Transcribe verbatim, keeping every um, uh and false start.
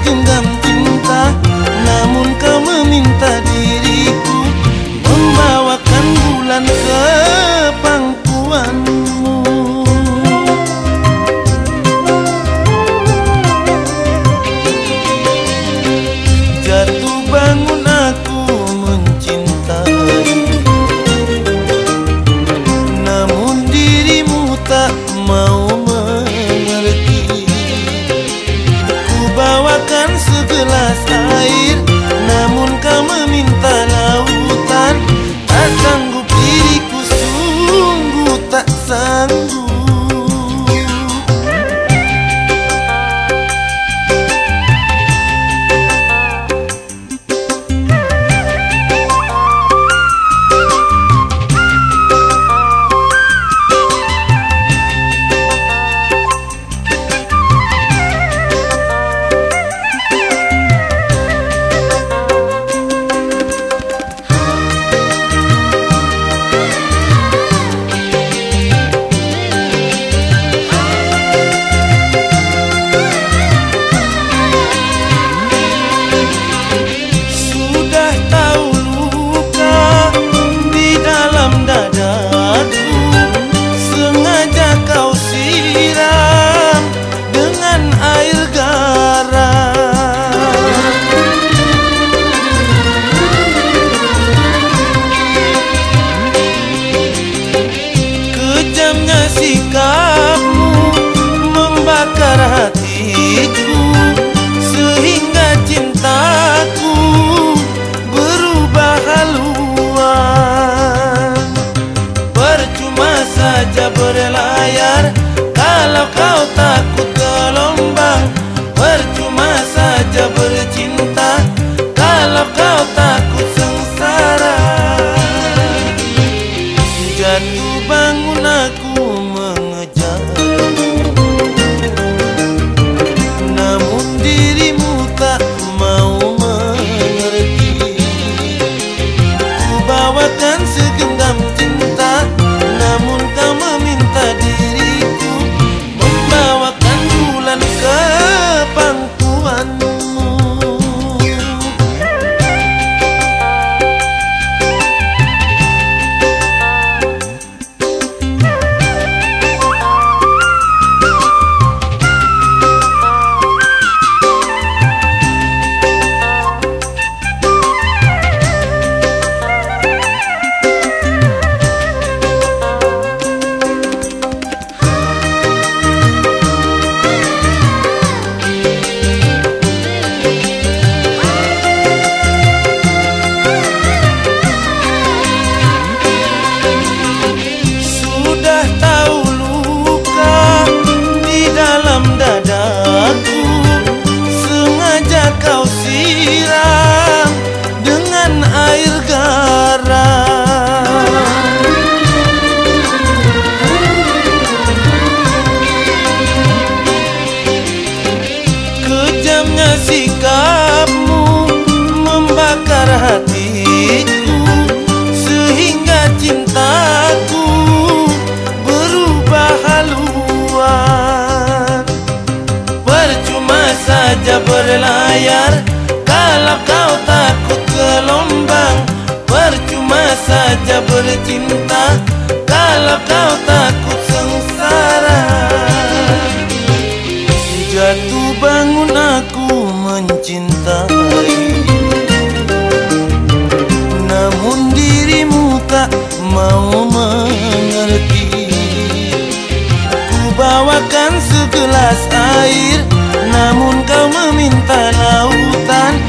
segenggam cinta, namun kau meminta diriku membawakan bulan ke pangkuanmu. Jatuh bangun aku mencintai, namun dirimu tak mau mengerti. Ku bawakan segelas air, namun kau meminta lautan. Tak sanggup diriku, sungguh tak sanggup. Sikapmu membakar hatiku sehingga cintaku berubah haluan. Percuma saja berlayar kalau kau takut gelombang. Percuma saja bercinta kalau kau takut sengsara. Jatuh bangun aku mengejarmu, namun dirimu tak mau mengerti. Ku bawakan segenggam cinta, namun kau meminta diriku membawakan bulan ke pangkuanmu. Dadaku sengaja kau siram dengan air garam. Kejamnya sikapmu membakar hatiku sehingga cintaku berubah haluan. Percuma saja berlayar kalau kau takut gelombang. Percuma saja bercinta kalau kau takut sengsara. Jatuh bangun aku mencintai, namun dirimu tak mau mengerti. Ku bawakan segelas air, namun kau meminta lautan.